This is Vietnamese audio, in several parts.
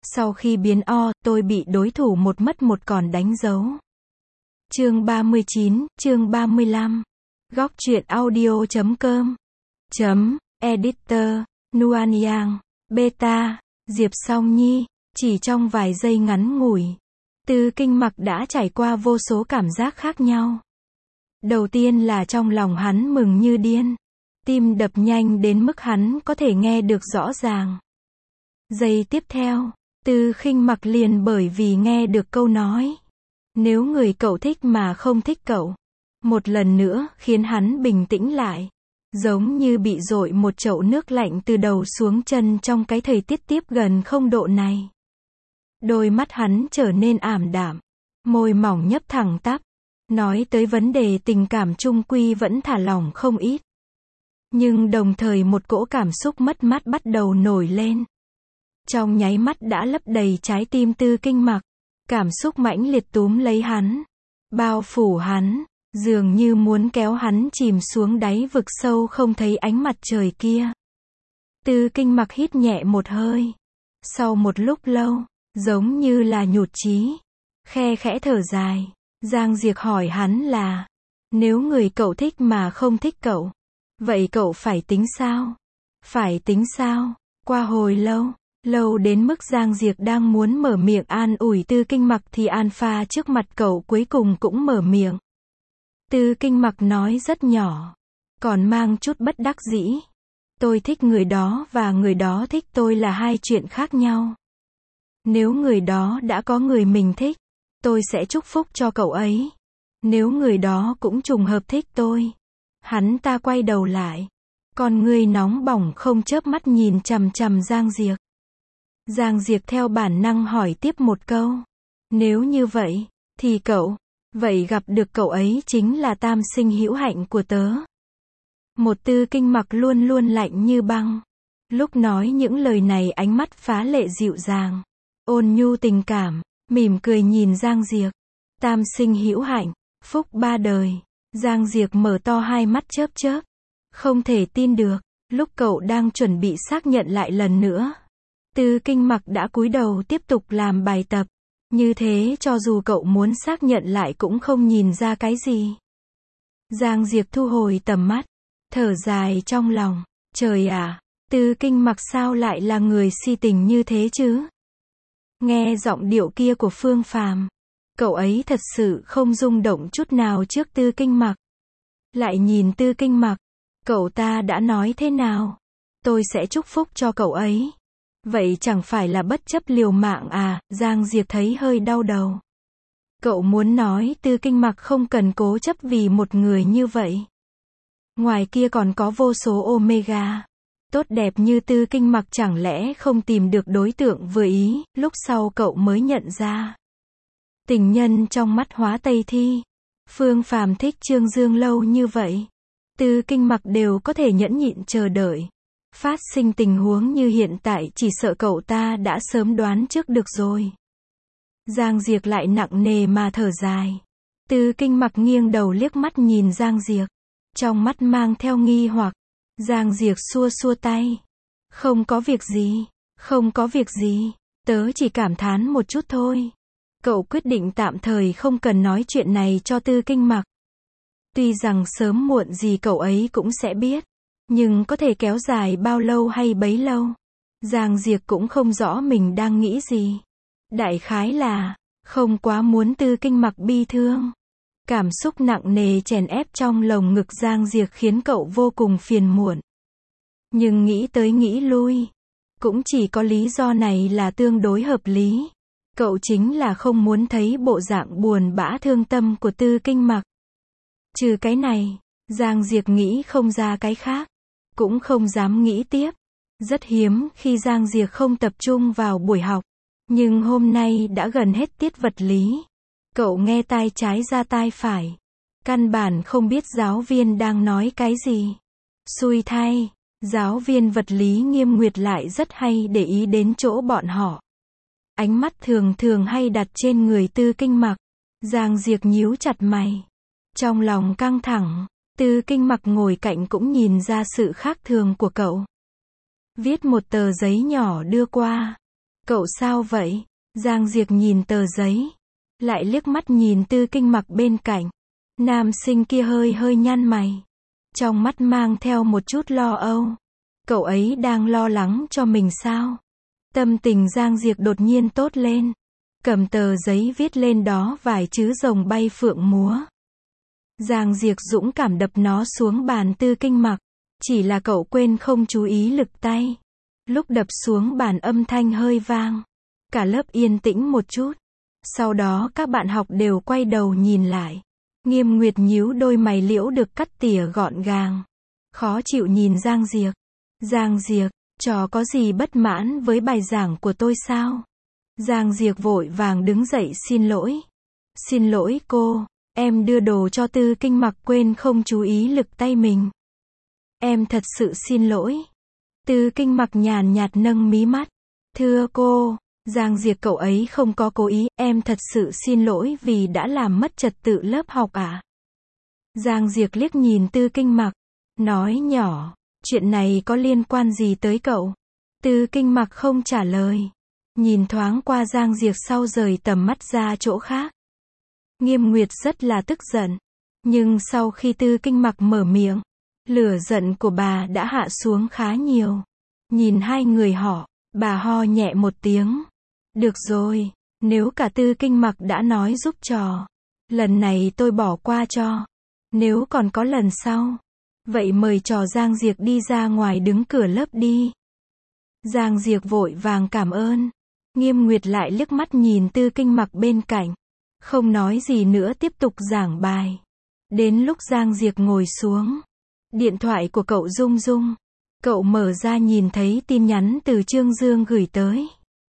Sau khi biến O, tôi bị đối thủ một mất một còn đánh dấu. Chương 39, chương 35. Góc truyện audio.com. Editor, Nuan Yang, Beta, Diệp Song Nhi. Chỉ trong vài giây ngắn ngủi, Tư Kinh Mặc đã trải qua vô số cảm giác khác nhau. Đầu tiên là trong lòng hắn mừng như điên. Tim đập nhanh đến mức hắn có thể nghe được rõ ràng. Giây tiếp theo, Tư Khinh Mặc liền bởi vì nghe được câu nói nếu người cậu thích mà không thích cậu, một lần nữa khiến hắn bình tĩnh lại. Giống như bị dội một chậu nước lạnh từ đầu xuống chân trong cái thời tiết tiếp gần 0 độ này. Đôi mắt hắn trở nên ảm đạm, môi mỏng nhấp thẳng tắp. Nói tới vấn đề tình cảm chung quy vẫn thả lỏng không ít. Nhưng đồng thời một cỗ cảm xúc mất mát bắt đầu nổi lên. Trong nháy mắt đã lấp đầy trái tim Tư Kinh Mặc. Cảm xúc mãnh liệt túm lấy hắn, bao phủ hắn, dường như muốn kéo hắn chìm xuống đáy vực sâu không thấy ánh mặt trời kia. Tư Kinh Mặc hít nhẹ một hơi. Sau một lúc lâu, giống như là nhụt chí, khe khẽ thở dài. Giang Diệc hỏi hắn là, nếu người cậu thích mà không thích cậu, vậy cậu phải tính sao? Phải tính sao? Qua hồi lâu đến mức Giang Diệc đang muốn mở miệng an ủi Tư Kinh Mặc thì Alpha trước mặt cậu cuối cùng cũng mở miệng. Tư Kinh Mặc nói rất nhỏ, còn mang chút bất đắc dĩ. Tôi thích người đó và người đó thích tôi là hai chuyện khác nhau. Nếu người đó đã có người mình thích, tôi sẽ chúc phúc cho cậu ấy. Nếu người đó cũng trùng hợp thích tôi. Hắn ta quay đầu lại, con ngươi nóng bỏng không chớp mắt nhìn chằm chằm Giang Diệc. Giang Diệc theo bản năng hỏi tiếp một câu. Nếu như vậy, thì vậy gặp được cậu ấy chính là tam sinh hữu hạnh của tớ. Một Tư Kinh Mặc luôn luôn lạnh như băng. Lúc nói những lời này ánh mắt phá lệ dịu dàng, ôn nhu tình cảm, mỉm cười nhìn Giang Diệc. Tam sinh hữu hạnh, phúc ba đời. Giang Diệc mở to hai mắt chớp chớp. Không thể tin được, lúc cậu đang chuẩn bị xác nhận lại lần nữa, Tư Kinh Mặc đã cúi đầu tiếp tục làm bài tập. Như thế cho dù cậu muốn xác nhận lại cũng không nhìn ra cái gì. Giang Diệc thu hồi tầm mắt, thở dài trong lòng. Trời ạ, Tư Kinh Mặc sao lại là người si tình như thế chứ? Nghe giọng điệu kia của Phương Phàm, cậu ấy thật sự không rung động chút nào trước Tư Kinh Mặc. Lại nhìn Tư Kinh Mặc, cậu ta đã nói thế nào? Tôi sẽ chúc phúc cho cậu ấy. Vậy chẳng phải là bất chấp liều mạng à? Giang Diệc thấy hơi đau đầu. Cậu muốn nói Tư Kinh Mặc không cần cố chấp vì một người như vậy. Ngoài kia còn có vô số Omega tốt đẹp như Tư Kinh Mặc, chẳng lẽ không tìm được đối tượng vừa ý? Lúc sau cậu mới nhận ra, tình nhân trong mắt Hóa Tây Thi, Phương Phàm thích Trương Dương lâu như vậy, Tư Kinh Mặc đều có thể nhẫn nhịn chờ đợi. Phát sinh tình huống như hiện tại chỉ sợ cậu ta đã sớm đoán trước được rồi. Giang Diệc lại nặng nề mà thở dài. Tư Kinh Mặc nghiêng đầu liếc mắt nhìn Giang Diệc, trong mắt mang theo nghi hoặc. Giang Diệc xua xua tay. Không có việc gì, không có việc gì, tớ chỉ cảm thán một chút thôi. Cậu quyết định tạm thời không cần nói chuyện này cho Tư Kinh Mặc. Tuy rằng sớm muộn gì cậu ấy cũng sẽ biết, nhưng có thể kéo dài bao lâu hay bấy lâu, Giang Diệc cũng không rõ mình đang nghĩ gì. Đại khái là không quá muốn Tư Kinh Mặc bi thương. Cảm xúc nặng nề chèn ép trong lồng ngực Giang Diệc khiến cậu vô cùng phiền muộn. Nhưng nghĩ tới nghĩ lui, cũng chỉ có lý do này là tương đối hợp lý. Cậu chính là không muốn thấy bộ dạng buồn bã thương tâm của Tư Kinh Mặc. Trừ cái này, Giang Diệc nghĩ không ra cái khác, cũng không dám nghĩ tiếp. Rất hiếm khi Giang Diệc không tập trung vào buổi học, nhưng hôm nay đã gần hết tiết vật lý. Cậu nghe tai trái ra tai phải, căn bản không biết giáo viên đang nói cái gì. Xui thay, giáo viên vật lý Nghiêm Nguyệt lại rất hay để ý đến chỗ bọn họ. Ánh mắt thường thường hay đặt trên người Tư Kinh Mặc. Giang Diệc nhíu chặt mày, trong lòng căng thẳng. Tư Kinh Mặc ngồi cạnh cũng nhìn ra sự khác thường của cậu. Viết một tờ giấy nhỏ đưa qua. Cậu sao vậy? Giang Diệc nhìn tờ giấy. Lại liếc mắt nhìn Tư Kinh Mặc bên cạnh. Nam sinh kia hơi hơi nhăn mày. Trong mắt mang theo một chút lo âu. Cậu ấy đang lo lắng cho mình sao? Tâm tình Giang Diệc đột nhiên tốt lên. Cầm tờ giấy viết lên đó vài chữ rồng bay phượng múa. Giang Diệc dũng cảm đập nó xuống bàn Tư Kinh Mặc. Chỉ là cậu quên không chú ý lực tay. Lúc đập xuống bàn âm thanh hơi vang. Cả lớp yên tĩnh một chút. Sau đó các bạn học đều quay đầu nhìn lại. Nghiêm Nguyệt nhíu đôi mày liễu được cắt tỉa gọn gàng. Khó chịu nhìn Giang Diệc. Giang Diệc, trò có gì bất mãn với bài giảng của tôi sao? Giang Diệc vội vàng đứng dậy xin lỗi. Xin lỗi cô, em đưa đồ cho Tư Kinh Mặc quên không chú ý lực tay mình. Em thật sự xin lỗi. Tư Kinh Mặc nhàn nhạt nâng mí mắt. Thưa cô, Giang Diệc cậu ấy không có cố ý, em thật sự xin lỗi vì đã làm mất trật tự lớp học ạ. Giang Diệc liếc nhìn Tư Kinh Mặc, nói nhỏ, chuyện này có liên quan gì tới cậu? Tư Kinh Mặc không trả lời. Nhìn thoáng qua Giang Diệc sau rời tầm mắt ra chỗ khác. Nghiêm Nguyệt rất là tức giận. Nhưng sau khi Tư Kinh Mặc mở miệng, lửa giận của bà đã hạ xuống khá nhiều. Nhìn hai người họ, bà ho nhẹ một tiếng. Được rồi, nếu cả Tư Kinh Mặc đã nói giúp trò, lần này tôi bỏ qua cho. Nếu còn có lần sau, vậy mời trò Giang Diệc đi ra ngoài đứng cửa lớp đi. Giang Diệc vội vàng cảm ơn. Nghiêm Nguyệt lại liếc mắt nhìn Tư Kinh Mặc bên cạnh. Không nói gì nữa tiếp tục giảng bài. Đến lúc Giang Diệc ngồi xuống. Điện thoại của cậu rung rung. Cậu mở ra nhìn thấy tin nhắn từ Trương Dương gửi tới.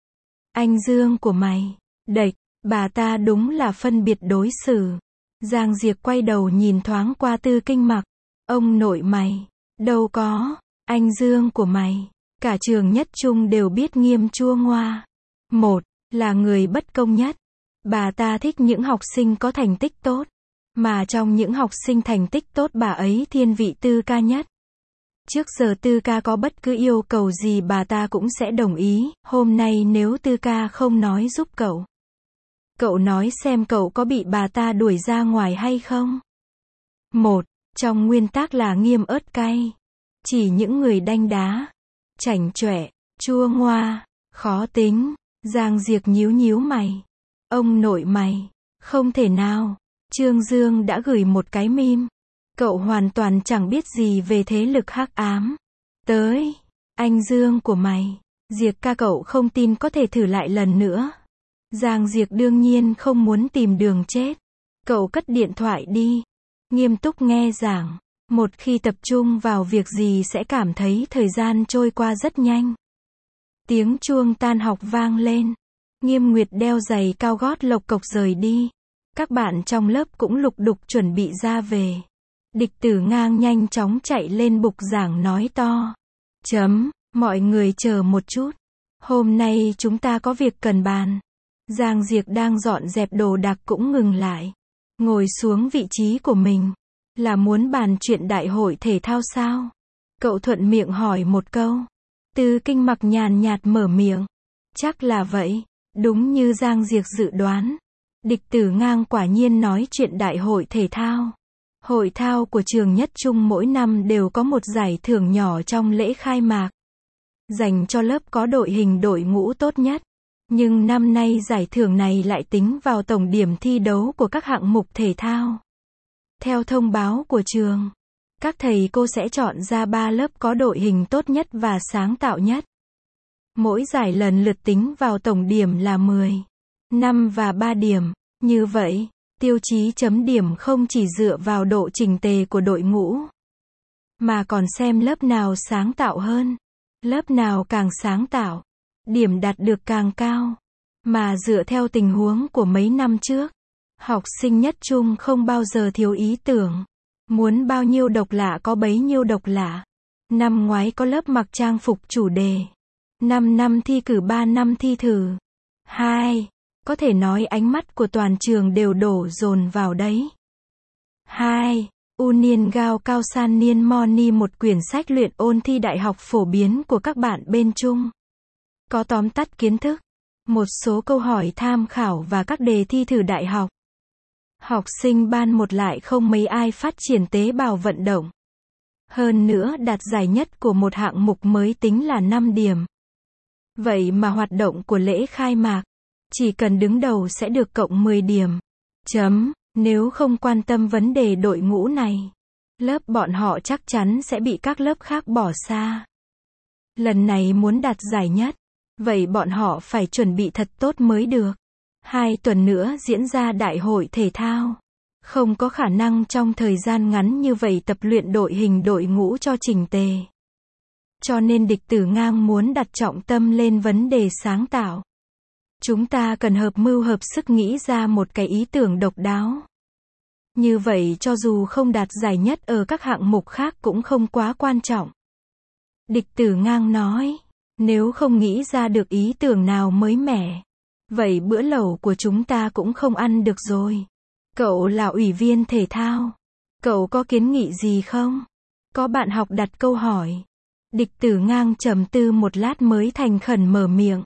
Anh Dương của mày. Đệch, bà ta đúng là phân biệt đối xử. Giang Diệc quay đầu nhìn thoáng qua Tư Kinh Mặc. Ông nội mày. Đâu có, anh Dương của mày. Cả trường Nhất Trung đều biết Nghiêm chua ngoa. Một, là người bất công nhất. Bà ta thích những học sinh có thành tích tốt. Mà trong những học sinh thành tích tốt bà ấy thiên vị Tư ca nhất. Trước giờ Tư ca có bất cứ yêu cầu gì bà ta cũng sẽ đồng ý. Hôm nay nếu Tư ca không nói giúp cậu. Cậu nói xem cậu có bị bà ta đuổi ra ngoài hay không? Một, trong nguyên tắc là nghiêm ớt cay. Chỉ những người đanh đá, chảnh chọe, chua ngoa, khó tính. Giang Diệc nhíu nhíu mày. Ông nội mày, không thể nào. Trương Dương đã gửi một cái meme. Cậu hoàn toàn chẳng biết gì về thế lực hắc ám. Tới, anh Dương của mày. Diệc ca cậu không tin có thể thử lại lần nữa. Giang Diệc đương nhiên không muốn tìm đường chết. Cậu cất điện thoại đi. Nghiêm túc nghe giảng. Một khi tập trung vào việc gì sẽ cảm thấy thời gian trôi qua rất nhanh. Tiếng chuông tan học vang lên. Nghiêm Nguyệt đeo giày cao gót lộc cộc rời đi. Các bạn trong lớp cũng lục đục chuẩn bị ra về. Địch Tử Ngang nhanh chóng chạy lên bục giảng nói to. Mọi người chờ một chút. Hôm nay chúng ta có việc cần bàn. Giang Diệc đang dọn dẹp đồ đạc cũng ngừng lại. Ngồi xuống vị trí của mình. Là muốn bàn chuyện đại hội thể thao sao? Cậu thuận miệng hỏi một câu. Tư Kinh Mặc nhàn nhạt mở miệng. Chắc là vậy. Đúng như Giang Diệc dự đoán. Địch Tử Ngang quả nhiên nói chuyện đại hội thể thao. Hội thao của trường Nhất Trung mỗi năm đều có một giải thưởng nhỏ trong lễ khai mạc. Dành cho lớp có đội hình đội ngũ tốt nhất. Nhưng năm nay giải thưởng này lại tính vào tổng điểm thi đấu của các hạng mục thể thao. Theo thông báo của trường, các thầy cô sẽ chọn ra 3 lớp có đội hình tốt nhất và sáng tạo nhất. Mỗi giải lần lượt tính vào tổng điểm là 10, 5 và 3 điểm. Như vậy, tiêu chí chấm điểm không chỉ dựa vào độ chỉnh tề của đội ngũ, mà còn xem lớp nào sáng tạo hơn. Lớp nào càng sáng tạo, điểm đạt được càng cao. Mà dựa theo tình huống của mấy năm trước, học sinh Nhất Trung không bao giờ thiếu ý tưởng. Muốn bao nhiêu độc lạ có bấy nhiêu độc lạ. Năm ngoái có lớp mặc trang phục chủ đề. 5 năm thi cử 3 năm thi thử. 2. Có thể nói ánh mắt của toàn trường đều đổ dồn vào đấy. 2. Union Gao Cao San Niên Moni, một quyển sách luyện ôn thi đại học phổ biến của các bạn bên Trung. Có tóm tắt kiến thức, một số câu hỏi tham khảo và các đề thi thử đại học. Học sinh ban 1 lại không mấy ai phát triển tế bào vận động. Hơn nữa đạt giải nhất của một hạng mục mới tính là 5 điểm. Vậy mà hoạt động của lễ khai mạc, chỉ cần đứng đầu sẽ được cộng 10 điểm. Nếu không quan tâm vấn đề đội ngũ này, lớp bọn họ chắc chắn sẽ bị các lớp khác bỏ xa. Lần này muốn đạt giải nhất, vậy bọn họ phải chuẩn bị thật tốt mới được. 2 tuần nữa diễn ra đại hội thể thao. Không có khả năng trong thời gian ngắn như vậy tập luyện đội hình đội ngũ cho chỉnh tề. Cho nên Địch Tử Ngang muốn đặt trọng tâm lên vấn đề sáng tạo. Chúng ta cần hợp mưu hợp sức nghĩ ra một cái ý tưởng độc đáo. Như vậy cho dù không đạt giải nhất ở các hạng mục khác cũng không quá quan trọng. Địch Tử Ngang nói, nếu không nghĩ ra được ý tưởng nào mới mẻ, vậy bữa lẩu của chúng ta cũng không ăn được rồi. Cậu là ủy viên thể thao. Cậu có kiến nghị gì không? Có bạn học đặt câu hỏi. Địch Tử Ngang trầm tư một lát mới thành khẩn mở miệng.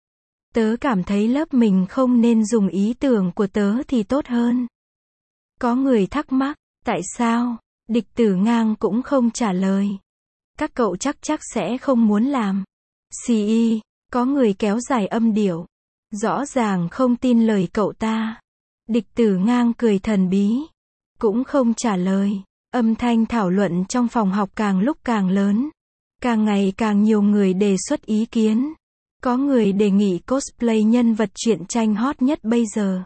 Tớ cảm thấy lớp mình không nên dùng ý tưởng của tớ thì tốt hơn. Có người thắc mắc, tại sao? Địch Tử Ngang cũng không trả lời. Các cậu chắc sẽ không muốn làm. CE, có người kéo dài âm điệu. Rõ ràng không tin lời cậu ta. Địch Tử Ngang cười thần bí. Cũng không trả lời. Âm thanh thảo luận trong phòng học càng lúc càng lớn. Càng ngày càng nhiều người đề xuất ý kiến. Có người đề nghị cosplay nhân vật truyện tranh hot nhất bây giờ.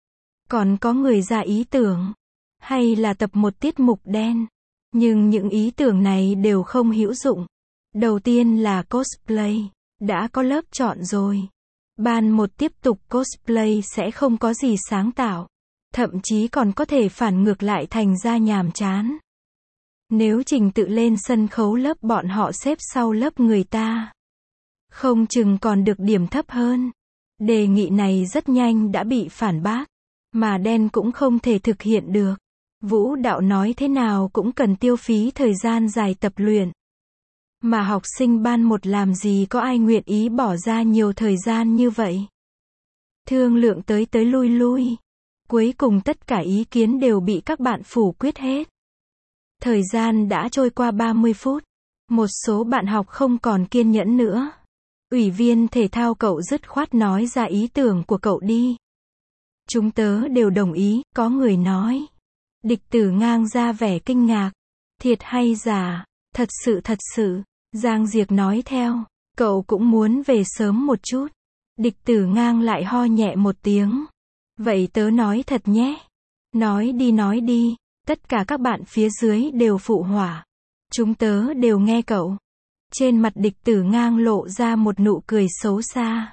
Còn có người ra ý tưởng. Hay là tập một tiết mục đen. Nhưng những ý tưởng này đều không hữu dụng. Đầu tiên là cosplay. Đã có lớp chọn rồi. Ban 1 tiếp tục cosplay sẽ không có gì sáng tạo. Thậm chí còn có thể phản ngược lại thành ra nhàm chán. Nếu trình tự lên sân khấu lớp bọn họ xếp sau lớp người ta, không chừng còn được điểm thấp hơn. Đề nghị này rất nhanh đã bị phản bác. Mà đen cũng không thể thực hiện được. Vũ đạo nói thế nào cũng cần tiêu phí thời gian dài tập luyện. Mà học sinh ban 1 làm gì có ai nguyện ý bỏ ra nhiều thời gian như vậy. Thương lượng tới lui. Cuối cùng tất cả ý kiến đều bị các bạn phủ quyết hết. Thời gian đã trôi qua 30 phút. Một số bạn học không còn kiên nhẫn nữa. Ủy viên thể thao cậu dứt khoát nói ra ý tưởng của cậu đi. Chúng tớ đều đồng ý, có người nói. Địch Tử Ngang ra vẻ kinh ngạc. Thiệt hay giả? Thật sự. Giang Diệc nói theo. Cậu cũng muốn về sớm một chút. Địch Tử Ngang lại ho nhẹ một tiếng. Vậy tớ nói thật nhé. Nói đi. Tất cả các bạn phía dưới đều phụ họa. Chúng tớ đều nghe cậu. Trên mặt Địch Tử Ngang lộ ra một nụ cười xấu xa.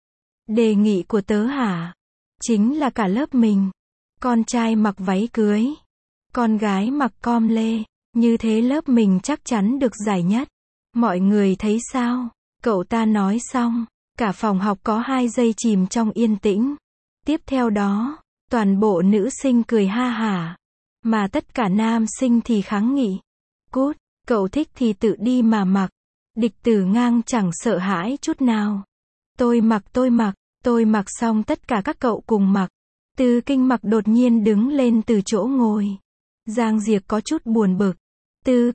Đề nghị của tớ hả? Chính là cả lớp mình. Con trai mặc váy cưới. Con gái mặc com lê. Như thế lớp mình chắc chắn được giải nhất. Mọi người thấy sao? Cậu ta nói xong. Cả phòng học có 2 giây chìm trong yên tĩnh. Tiếp theo đó, toàn bộ nữ sinh cười ha hả. Mà tất cả nam sinh thì kháng nghị. Cút, cậu thích thì tự đi mà mặc. Địch Tử Ngang chẳng sợ hãi chút nào. Tôi mặc xong tất cả các cậu cùng mặc. Từ Kinh Mặc đột nhiên đứng lên từ chỗ ngồi. Giang Diệc có chút buồn bực. Từ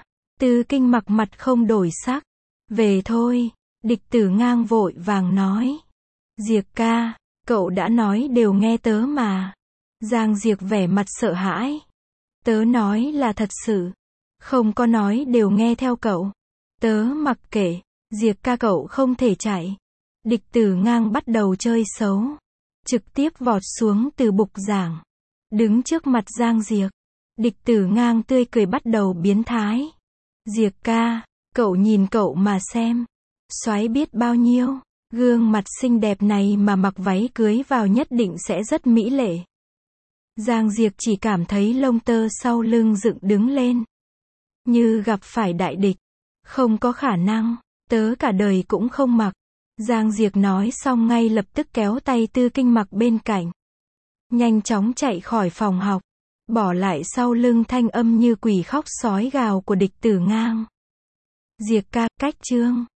Kinh Mặc mặt không đổi sắc. Về thôi, Địch Tử Ngang vội vàng nói. Diệc ca, cậu đã nói đều nghe tớ mà. Giang Diệc vẻ mặt sợ hãi. Tớ nói là thật sự. Không có nói đều nghe theo cậu. Tớ mặc kệ. Diệc ca cậu không thể chạy. Địch Tử Ngang bắt đầu chơi xấu. Trực tiếp vọt xuống từ bục giảng. Đứng trước mặt Giang Diệc. Địch Tử Ngang tươi cười bắt đầu biến thái. Diệc ca, cậu nhìn cậu mà xem. Soái biết bao nhiêu. Gương mặt xinh đẹp này mà mặc váy cưới vào nhất định sẽ rất mỹ lệ. Giang Diệc chỉ cảm thấy lông tơ sau lưng dựng đứng lên. Như gặp phải đại địch. Không có khả năng, tớ cả đời cũng không mặc. Giang Diệc nói xong ngay lập tức kéo tay Tư Kinh Mặc bên cạnh. Nhanh chóng chạy khỏi phòng học. Bỏ lại sau lưng thanh âm như quỷ khóc sói gào của Địch Tử Ngang. Diệc ca, cách chương.